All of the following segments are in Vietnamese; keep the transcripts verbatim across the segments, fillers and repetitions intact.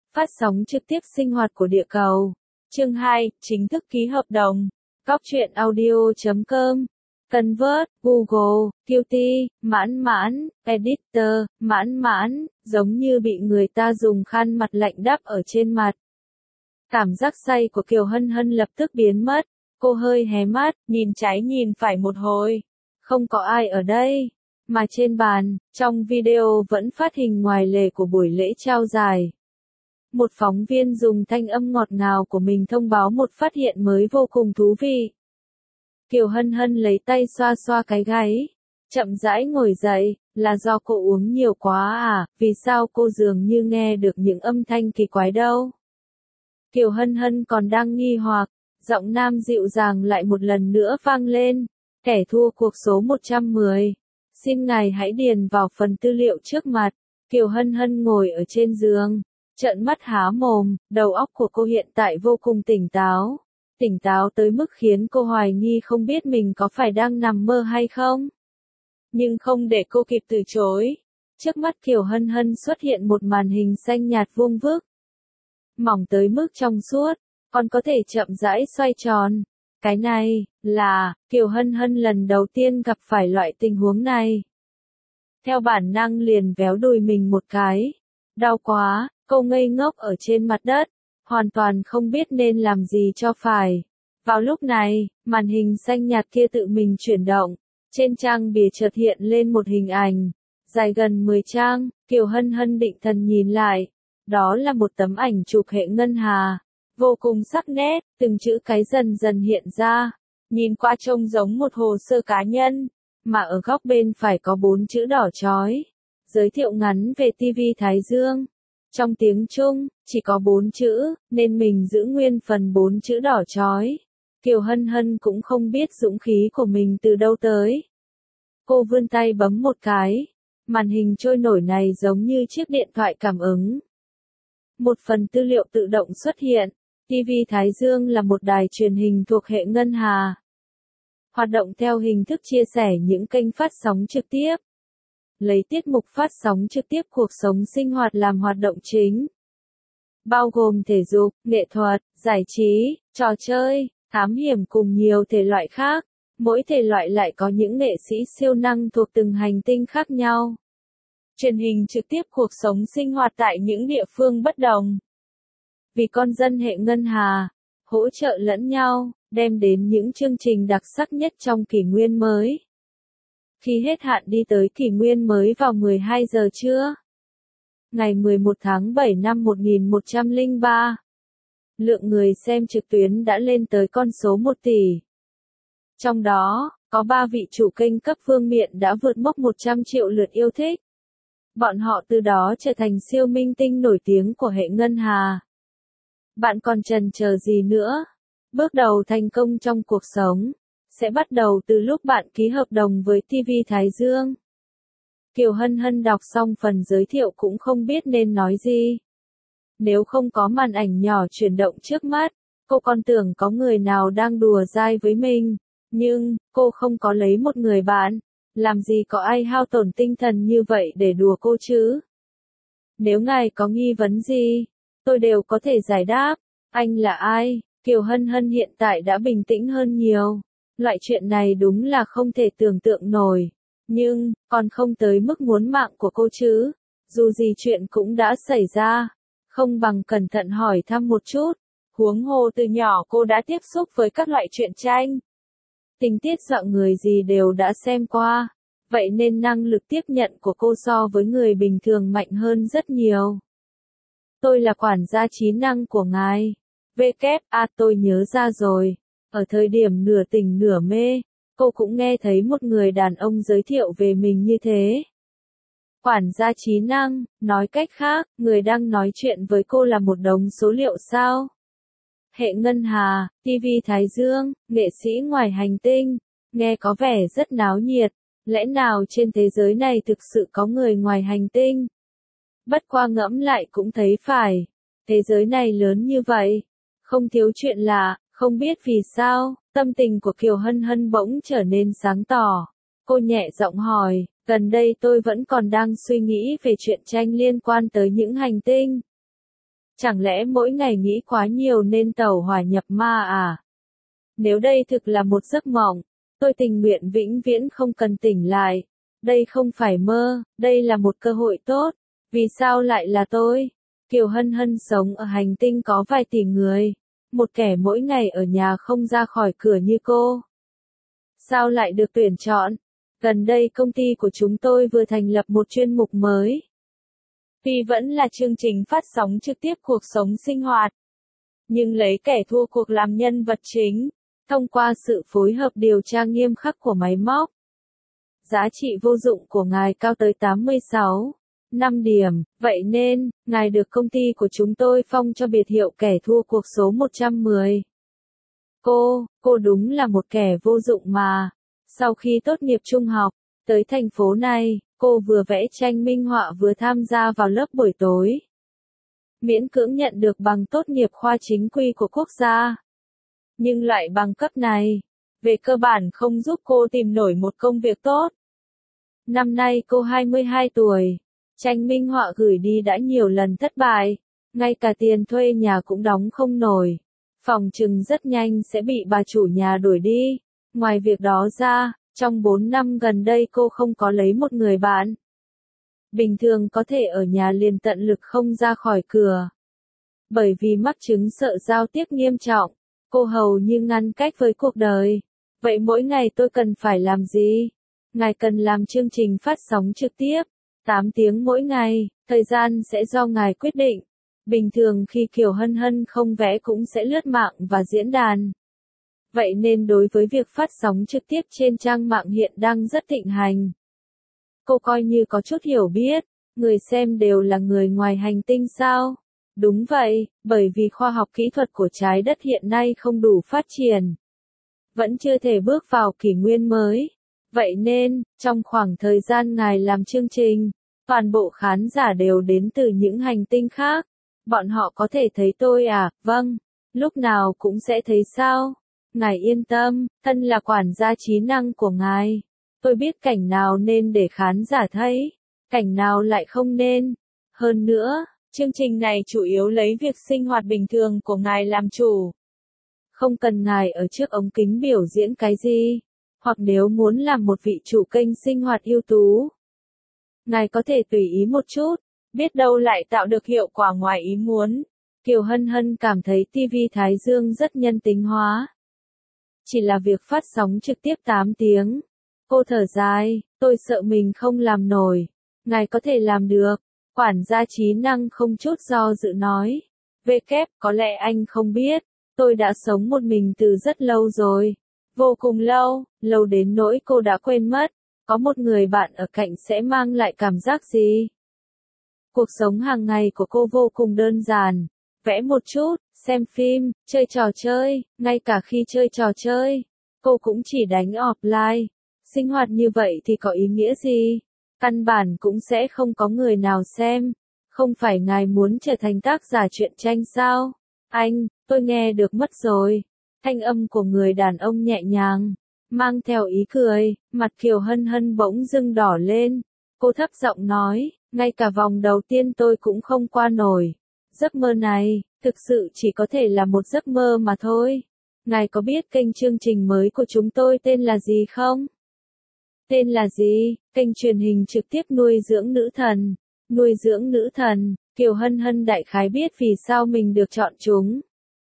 Phát sóng trực tiếp sinh hoạt của địa cầu. Chương hai, chính thức ký hợp đồng. Cóc truyện audio chấm com. Convert, Google, Qt, mãn mãn, Editor, mãn mãn, giống như bị người ta dùng khăn mặt lạnh đắp ở trên mặt. Cảm giác say của Kiều Hân Hân lập tức biến mất. Cô hơi hé mắt, nhìn trái nhìn phải một hồi. Không có ai ở đây. Mà trên bàn, trong video vẫn phát hình ngoài lề của buổi lễ trao giải. Một phóng viên dùng thanh âm ngọt ngào của mình thông báo một phát hiện mới vô cùng thú vị. Kiều Hân Hân lấy tay xoa xoa cái gáy, chậm rãi ngồi dậy, là do cô uống nhiều quá à, vì sao cô dường như nghe được những âm thanh kỳ quái đâu. Kiều Hân Hân còn đang nghi hoặc, giọng nam dịu dàng lại một lần nữa vang lên, kẻ thua cuộc số một trăm mười. Xin ngài hãy điền vào phần tư liệu trước mặt. Kiều Hân Hân ngồi ở trên giường, trợn mắt há mồm, đầu óc của cô hiện tại vô cùng tỉnh táo. Tỉnh táo tới mức khiến cô hoài nghi không biết mình có phải đang nằm mơ hay không. Nhưng không để cô kịp từ chối. Trước mắt Kiều Hân Hân xuất hiện một màn hình xanh nhạt vuông vức. Mỏng tới mức trong suốt, còn có thể chậm rãi xoay tròn. Cái này, là, Kiều Hân Hân lần đầu tiên gặp phải loại tình huống này. Theo bản năng liền véo đùi mình một cái. Đau quá, cô ngây ngốc ở trên mặt đất, hoàn toàn không biết nên làm gì cho phải. Vào lúc này, màn hình xanh nhạt kia tự mình chuyển động. Trên trang bìa chợt hiện lên một hình ảnh, dài gần mười trang, Kiều Hân Hân định thần nhìn lại. Đó là một tấm ảnh chụp hệ ngân hà. Vô cùng sắc nét, từng chữ cái dần dần hiện ra. Nhìn qua trông giống một hồ sơ cá nhân, mà ở góc bên phải có bốn chữ đỏ chói. Giới thiệu ngắn về ti vi Thái Dương. Trong tiếng Trung, chỉ có bốn chữ, nên mình giữ nguyên phần bốn chữ đỏ chói. Kiều Hân Hân cũng không biết dũng khí của mình từ đâu tới. Cô vươn tay bấm một cái. Màn hình trôi nổi này giống như chiếc điện thoại cảm ứng. Một phần tư liệu tự động xuất hiện. ti vi Thái Dương là một đài truyền hình thuộc hệ ngân hà. Hoạt động theo hình thức chia sẻ những kênh phát sóng trực tiếp. Lấy tiết mục phát sóng trực tiếp cuộc sống sinh hoạt làm hoạt động chính. Bao gồm thể dục, nghệ thuật, giải trí, trò chơi, thám hiểm cùng nhiều thể loại khác. Mỗi thể loại lại có những nghệ sĩ siêu năng thuộc từng hành tinh khác nhau. Truyền hình trực tiếp cuộc sống sinh hoạt tại những địa phương bất đồng. Vì con dân hệ ngân hà, hỗ trợ lẫn nhau, đem đến những chương trình đặc sắc nhất trong kỷ nguyên mới. Khi hết hạn đi tới kỷ nguyên mới vào mười hai giờ trưa, ngày mười một tháng bảy năm một nghìn một trăm lẻ ba, lượng người xem trực tuyến đã lên tới con số một tỷ. Trong đó, có ba vị chủ kênh cấp vương miện đã vượt mốc một trăm triệu lượt yêu thích. Bọn họ từ đó trở thành siêu minh tinh nổi tiếng của hệ ngân hà. Bạn còn chần chờ gì nữa? Bước đầu thành công trong cuộc sống sẽ bắt đầu từ lúc bạn ký hợp đồng với ti vi Thái Dương. Kiều Hân Hân đọc xong phần giới thiệu cũng không biết nên nói gì. Nếu không có màn ảnh nhỏ chuyển động trước mắt, cô còn tưởng có người nào đang đùa dai với mình. Nhưng, cô không có lấy một người bạn. Làm gì có ai hao tổn tinh thần như vậy để đùa cô chứ? Nếu ngài có nghi vấn gì, tôi đều có thể giải đáp. Anh là ai? Kiều Hân Hân hiện tại đã bình tĩnh hơn nhiều. Loại chuyện này đúng là không thể tưởng tượng nổi. Nhưng, còn không tới mức muốn mạng của cô chứ. Dù gì chuyện cũng đã xảy ra. Không bằng cẩn thận hỏi thăm một chút. Huống hồ từ nhỏ cô đã tiếp xúc với các loại truyện tranh. Tình tiết dọa người gì đều đã xem qua. Vậy nên năng lực tiếp nhận của cô so với người bình thường mạnh hơn rất nhiều. Tôi là quản gia trí năng của ngài. vê kép a tôi nhớ ra rồi. Ở thời điểm nửa tỉnh nửa mê, cô cũng nghe thấy một người đàn ông giới thiệu về mình như thế. Quản gia trí năng, nói cách khác, người đang nói chuyện với cô là một đống số liệu sao? Hệ ngân hà, ti vi Thái Dương, nghệ sĩ ngoài hành tinh, nghe có vẻ rất náo nhiệt. Lẽ nào trên thế giới này thực sự có người ngoài hành tinh? Bất qua ngẫm lại cũng thấy phải. Thế giới này lớn như vậy, không thiếu chuyện lạ, không biết vì sao, tâm tình của Kiều Hân Hân bỗng trở nên sáng tỏ. Cô nhẹ giọng hỏi, gần đây tôi vẫn còn đang suy nghĩ về chuyện tranh liên quan tới những hành tinh. Chẳng lẽ mỗi ngày nghĩ quá nhiều nên tẩu hỏa nhập ma à? Nếu đây thực là một giấc mộng, tôi tình nguyện vĩnh viễn không cần tỉnh lại. Đây không phải mơ, đây là một cơ hội tốt. Vì sao lại là tôi? Kiều Hân Hân sống ở hành tinh có vài tỷ người. Một kẻ mỗi ngày ở nhà không ra khỏi cửa như cô. Sao lại được tuyển chọn? Gần đây công ty của chúng tôi vừa thành lập một chuyên mục mới. Tuy vẫn là chương trình phát sóng trực tiếp cuộc sống sinh hoạt, nhưng lấy kẻ thua cuộc làm nhân vật chính, thông qua sự phối hợp điều tra nghiêm khắc của máy móc. Giá trị vô dụng của ngài cao tới tám mươi sáu phẩy năm điểm, vậy nên, ngài được công ty của chúng tôi phong cho biệt hiệu kẻ thua cuộc số một trăm mười. Cô, cô đúng là một kẻ vô dụng mà. Sau khi tốt nghiệp trung học, tới thành phố này, cô vừa vẽ tranh minh họa vừa tham gia vào lớp buổi tối. Miễn cưỡng nhận được bằng tốt nghiệp khoa chính quy của quốc gia. Nhưng loại bằng cấp này, về cơ bản không giúp cô tìm nổi một công việc tốt. Năm nay cô hai mươi hai tuổi, tranh minh họa gửi đi đã nhiều lần thất bại, ngay cả tiền thuê nhà cũng đóng không nổi. Phòng trừng rất nhanh sẽ bị bà chủ nhà đuổi đi. Ngoài việc đó ra, trong bốn năm gần đây cô không có lấy một người bạn. Bình thường có thể ở nhà liền tận lực không ra khỏi cửa. Bởi vì mắc chứng sợ giao tiếp nghiêm trọng, cô hầu như ngăn cách với cuộc đời. Vậy mỗi ngày tôi cần phải làm gì? Ngài cần làm chương trình phát sóng trực tiếp, tám tiếng mỗi ngày, thời gian sẽ do ngài quyết định. Bình thường khi Kiều Hân Hân không vẽ cũng sẽ lướt mạng và diễn đàn. Vậy nên đối với việc phát sóng trực tiếp trên trang mạng hiện đang rất thịnh hành. Cô coi như có chút hiểu biết, người xem đều là người ngoài hành tinh sao? Đúng vậy, bởi vì khoa học kỹ thuật của trái đất hiện nay không đủ phát triển. Vẫn chưa thể bước vào kỷ nguyên mới. Vậy nên, trong khoảng thời gian ngài làm chương trình, toàn bộ khán giả đều đến từ những hành tinh khác. Bọn họ có thể thấy tôi à? Vâng, lúc nào cũng sẽ thấy sao? Ngài yên tâm, thân là quản gia trí năng của ngài. Tôi biết cảnh nào nên để khán giả thấy, cảnh nào lại không nên. Hơn nữa, chương trình này chủ yếu lấy việc sinh hoạt bình thường của ngài làm chủ. Không cần ngài ở trước ống kính biểu diễn cái gì, hoặc nếu muốn làm một vị chủ kênh sinh hoạt ưu tú. Ngài có thể tùy ý một chút, biết đâu lại tạo được hiệu quả ngoài ý muốn. Kiều Hân Hân cảm thấy ti vi Thái Dương rất nhân tính hóa. Chỉ là việc phát sóng trực tiếp tám tiếng. Cô thở dài, tôi sợ mình không làm nổi. Ngài có thể làm được. Quản gia trí năng không chút do dự nói. Về kép, có lẽ anh không biết. Tôi đã sống một mình từ rất lâu rồi. Vô cùng lâu, lâu đến nỗi cô đã quên mất. Có một người bạn ở cạnh sẽ mang lại cảm giác gì? Cuộc sống hàng ngày của cô vô cùng đơn giản. Vẽ một chút, xem phim, chơi trò chơi, ngay cả khi chơi trò chơi, cô cũng chỉ đánh offline. Sinh hoạt như vậy thì có ý nghĩa gì? Căn bản cũng sẽ không có người nào xem. Không phải ngài muốn trở thành tác giả truyện tranh sao? Anh, tôi nghe được mất rồi. Thanh âm của người đàn ông nhẹ nhàng, mang theo ý cười, mặt Kiều Hân Hân bỗng dưng đỏ lên. Cô thấp giọng nói, ngay cả vòng đầu tiên tôi cũng không qua nổi. Giấc mơ này, thực sự chỉ có thể là một giấc mơ mà thôi. Ngài có biết kênh chương trình mới của chúng tôi tên là gì không? Tên là gì? Kênh truyền hình trực tiếp nuôi dưỡng nữ thần. Nuôi dưỡng nữ thần, Kiều Hân Hân đại khái biết vì sao mình được chọn chúng.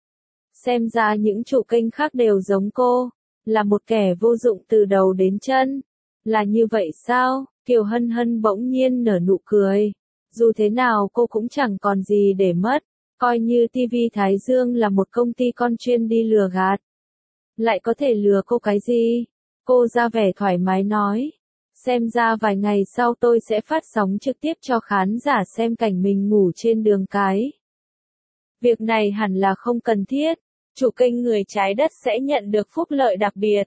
Xem ra những chủ kênh khác đều giống cô, là một kẻ vô dụng từ đầu đến chân. Là như vậy sao? Kiều Hân Hân bỗng nhiên nở nụ cười. Dù thế nào cô cũng chẳng còn gì để mất, coi như ti vi Thái Dương là một công ty con chuyên đi lừa gạt. Lại có thể lừa cô cái gì? Cô ra vẻ thoải mái nói. Xem ra vài ngày sau tôi sẽ phát sóng trực tiếp cho khán giả xem cảnh mình ngủ trên đường cái. Việc này hẳn là không cần thiết, chủ kênh Người Trái Đất sẽ nhận được phúc lợi đặc biệt.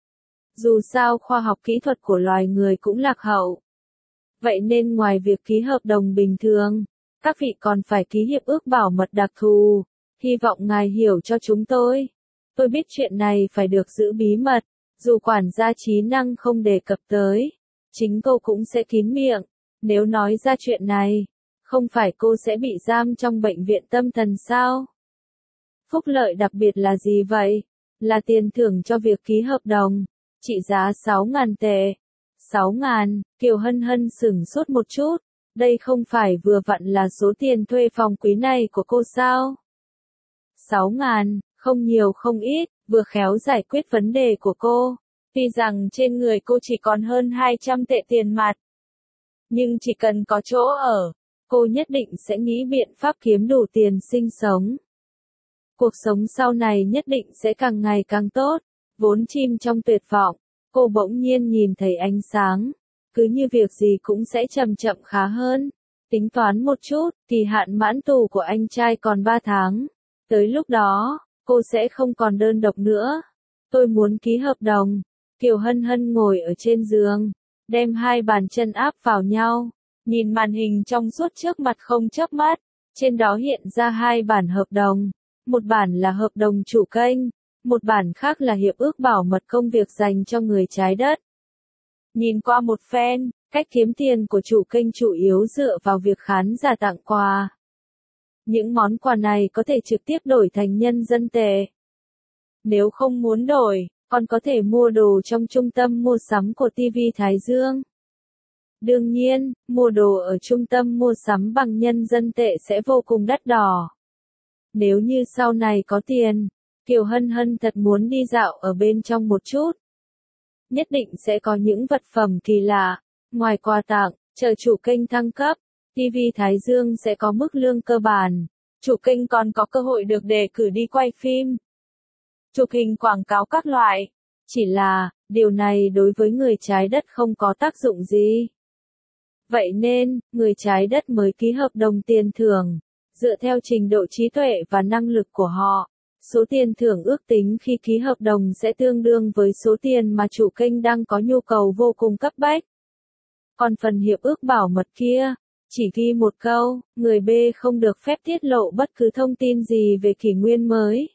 Dù sao khoa học kỹ thuật của loài người cũng lạc hậu. Vậy nên ngoài việc ký hợp đồng bình thường, các vị còn phải ký hiệp ước bảo mật đặc thù. Hy vọng ngài hiểu cho chúng tôi. Tôi biết chuyện này phải được giữ bí mật, dù quản gia trí năng không đề cập tới. Chính cô cũng sẽ kín miệng, nếu nói ra chuyện này. Không phải cô sẽ bị giam trong bệnh viện tâm thần sao? Phúc lợi đặc biệt là gì vậy? Là tiền thưởng cho việc ký hợp đồng, trị giá sáu ngàn tệ. sáu ngàn, Kiều Hân Hân sửng sốt một chút, đây không phải vừa vặn là số tiền thuê phòng quý này của cô sao? sáu ngàn, không nhiều không ít, vừa khéo giải quyết vấn đề của cô. Tuy rằng trên người cô chỉ còn hơn hai trăm tệ tiền mặt, nhưng chỉ cần có chỗ ở, cô nhất định sẽ nghĩ biện pháp kiếm đủ tiền sinh sống. Cuộc sống sau này nhất định sẽ càng ngày càng tốt. Vốn chìm trong tuyệt vọng, cô bỗng nhiên nhìn thấy ánh sáng. Cứ như việc gì cũng sẽ chậm chậm khá hơn. Tính toán một chút, kỳ hạn mãn tù của anh trai còn ba tháng. Tới lúc đó, cô sẽ không còn đơn độc nữa. Tôi muốn ký hợp đồng. Kiều Hân Hân ngồi ở trên giường, đem hai bàn chân áp vào nhau, nhìn màn hình trong suốt trước mặt không chớp mắt. Trên đó hiện ra hai bản hợp đồng. Một bản là hợp đồng chủ kênh, một bản khác là hiệp ước bảo mật công việc dành cho người trái đất. Nhìn qua một phen, cách kiếm tiền của chủ kênh chủ yếu dựa vào việc khán giả tặng quà. Những món quà này có thể trực tiếp đổi thành nhân dân tệ. Nếu không muốn đổi, còn có thể mua đồ trong trung tâm mua sắm của ti vi Thái Dương. Đương nhiên, mua đồ ở trung tâm mua sắm bằng nhân dân tệ sẽ vô cùng đắt đỏ. Nếu như sau này có tiền, Kiều Hân Hân thật muốn đi dạo ở bên trong một chút. Nhất định sẽ có những vật phẩm kỳ lạ. Ngoài quà tặng, chờ chủ kênh thăng cấp, ti vi Thái Dương sẽ có mức lương cơ bản. Chủ kênh còn có cơ hội được đề cử đi quay phim, chụp hình quảng cáo các loại. Chỉ là, điều này đối với người trái đất không có tác dụng gì. Vậy nên, người trái đất mới ký hợp đồng tiền thưởng. Dựa theo trình độ trí tuệ và năng lực của họ, số tiền thưởng ước tính khi ký hợp đồng sẽ tương đương với số tiền mà chủ kênh đang có nhu cầu vô cùng cấp bách. Còn phần hiệp ước bảo mật kia, chỉ ghi một câu, người B không được phép tiết lộ bất cứ thông tin gì về kỷ nguyên mới.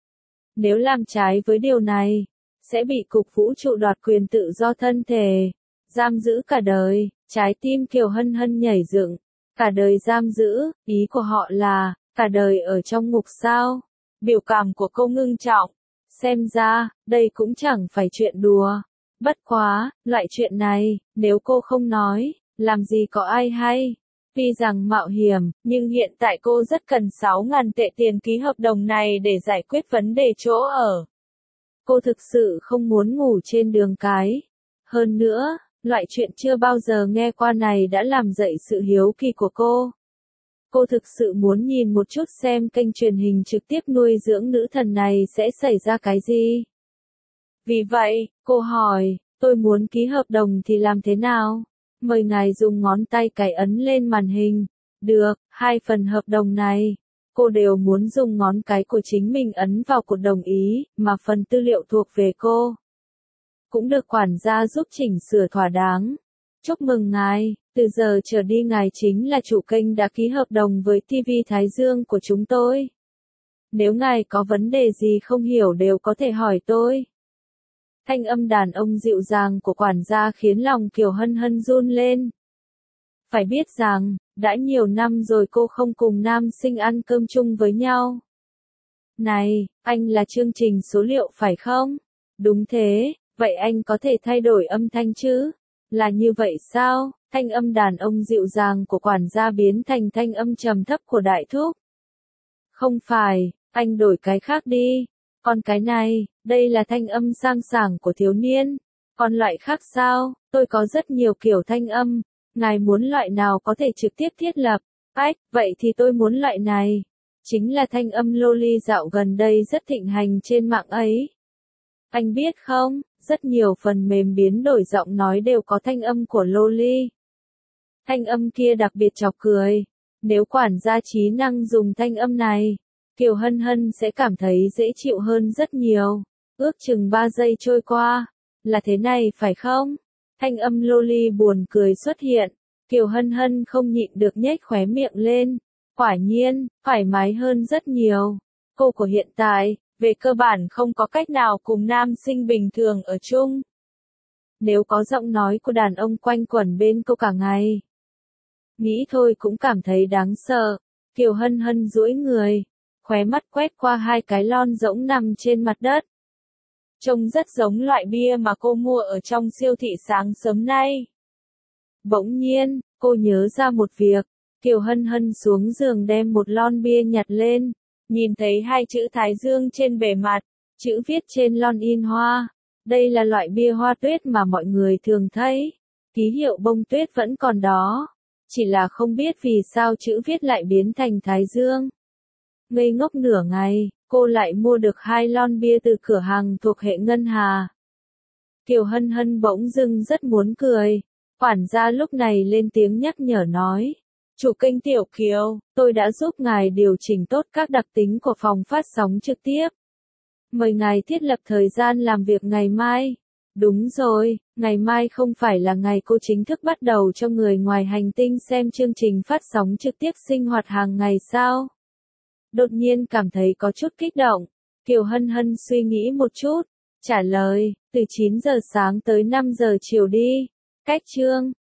Nếu làm trái với điều này, sẽ bị Cục Vũ trụ đoạt quyền tự do thân thể, giam giữ cả đời. Trái tim Kiều Hân Hân nhảy dựng. Cả đời giam giữ, ý của họ là, cả đời ở trong ngục sao? Biểu cảm của cô ngưng trọng. Xem ra, đây cũng chẳng phải chuyện đùa. Bất quá, loại chuyện này, nếu cô không nói, làm gì có ai hay. Tuy rằng mạo hiểm, nhưng hiện tại cô rất cần sáu ngàn tệ tiền ký hợp đồng này để giải quyết vấn đề chỗ ở. Cô thực sự không muốn ngủ trên đường cái. Hơn nữa, loại chuyện chưa bao giờ nghe qua này đã làm dậy sự hiếu kỳ của cô. Cô thực sự muốn nhìn một chút xem kênh truyền hình trực tiếp nuôi dưỡng nữ thần này sẽ xảy ra cái gì. Vì vậy, cô hỏi, tôi muốn ký hợp đồng thì làm thế nào? Mời ngài dùng ngón tay cái ấn lên màn hình. Được, hai phần hợp đồng này, cô đều muốn dùng ngón cái của chính mình ấn vào cột đồng ý, mà phần tư liệu thuộc về cô cũng được quản gia giúp chỉnh sửa thỏa đáng. Chúc mừng ngài, từ giờ trở đi ngài chính là chủ kênh đã ký hợp đồng với ti vi Thái Dương của chúng tôi. Nếu ngài có vấn đề gì không hiểu đều có thể hỏi tôi. Thanh âm đàn ông dịu dàng của quản gia khiến lòng Kiều Hân Hân run lên. Phải biết rằng, đã nhiều năm rồi cô không cùng nam sinh ăn cơm chung với nhau. Này, anh là chương trình số liệu phải không? Đúng thế. Vậy anh có thể thay đổi âm thanh chứ? Là như vậy sao? Thanh âm đàn ông dịu dàng của quản gia biến thành thanh âm trầm thấp của đại thúc. Không phải, anh đổi cái khác đi. Còn cái này, đây là thanh âm sang sảng của thiếu niên. Còn loại khác sao? Tôi có rất nhiều kiểu thanh âm. Ngài muốn loại nào có thể trực tiếp thiết lập? Ách, vậy thì tôi muốn loại này. Chính là thanh âm loli dạo gần đây rất thịnh hành trên mạng ấy. Anh biết không, rất nhiều phần mềm biến đổi giọng nói đều có thanh âm của loli. Thanh âm kia đặc biệt chọc cười. Nếu quản gia trí năng dùng thanh âm này, Kiều Hân Hân sẽ cảm thấy dễ chịu hơn rất nhiều. Ước chừng ba giây trôi qua. Là thế này phải không? Thanh âm loli buồn cười xuất hiện. Kiều Hân Hân không nhịn được nhếch khóe miệng lên. Quả nhiên, thoải mái hơn rất nhiều. Cô của hiện tại, về cơ bản không có cách nào cùng nam sinh bình thường ở chung. Nếu có giọng nói của đàn ông quanh quẩn bên cô cả ngày, Nghĩ thôi cũng cảm thấy đáng sợ. Kiều Hân Hân duỗi người, khóe mắt quét qua hai cái lon rỗng nằm trên mặt đất. Trông rất giống loại bia mà cô mua ở trong siêu thị sáng sớm nay. Bỗng nhiên, cô nhớ ra một việc. Kiều Hân Hân xuống giường đem một lon bia nhặt lên, nhìn thấy hai chữ Thái Dương trên bề mặt, chữ viết trên lon in hoa. Đây là loại bia hoa tuyết mà mọi người thường thấy. Ký hiệu bông tuyết vẫn còn đó, chỉ là không biết vì sao chữ viết lại biến thành Thái Dương. Ngây ngốc nửa ngày, cô lại mua được hai lon bia từ cửa hàng thuộc hệ ngân hà. Kiều Hân Hân bỗng dưng rất muốn cười. Quản gia lúc này lên tiếng nhắc nhở nói. Chủ kênh Tiểu Kiều, tôi đã giúp ngài điều chỉnh tốt các đặc tính của phòng phát sóng trực tiếp. Mời ngài thiết lập thời gian làm việc ngày mai. Đúng rồi, ngày mai không phải là ngày cô chính thức bắt đầu cho người ngoài hành tinh xem chương trình phát sóng trực tiếp sinh hoạt hàng ngày sao? Đột nhiên cảm thấy có chút kích động. Kiều Hân Hân suy nghĩ một chút, trả lời, từ chín giờ sáng tới năm giờ chiều đi. Cách chương